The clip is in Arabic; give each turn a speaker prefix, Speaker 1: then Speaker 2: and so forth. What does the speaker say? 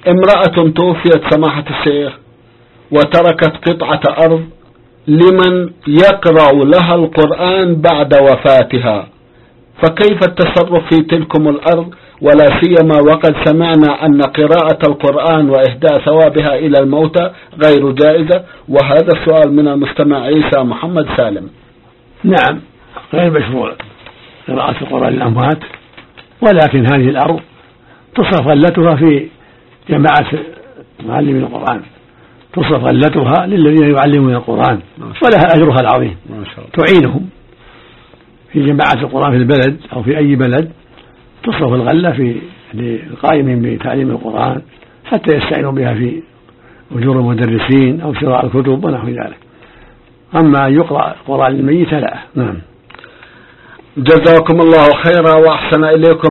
Speaker 1: امرأة توفيت سماحة الشيخ وتركت قطعة أرض لمن يقرأ لها القرآن بعد وفاتها، فكيف التصرف في تلكم الأرض، ولا سيما وقد سمعنا أن قراءة القرآن وإهداء ثوابها إلى الموتى غير جائزة؟ وهذا السؤال من المستمع عيسى محمد سالم.
Speaker 2: نعم، غير مشروع قراءة القرآن للأموات، ولكن هذه الأرض تصرف غلتها في جماعة معلمين القرآن، تصرف غلتها للذين يعلمون القرآن ولها أجرها العظيم، تعينهم في جماعة القرآن في البلد أو في أي بلد، تصرف الغلة في القائمين بتعليم القرآن حتى يستعينوا بها في أجور المدرسين أو شراء الكتب ونحو ذلك. أما يقرأ القرآن للميت لا. نعم.
Speaker 1: جزاكم الله خيرا وأحسن إليكم.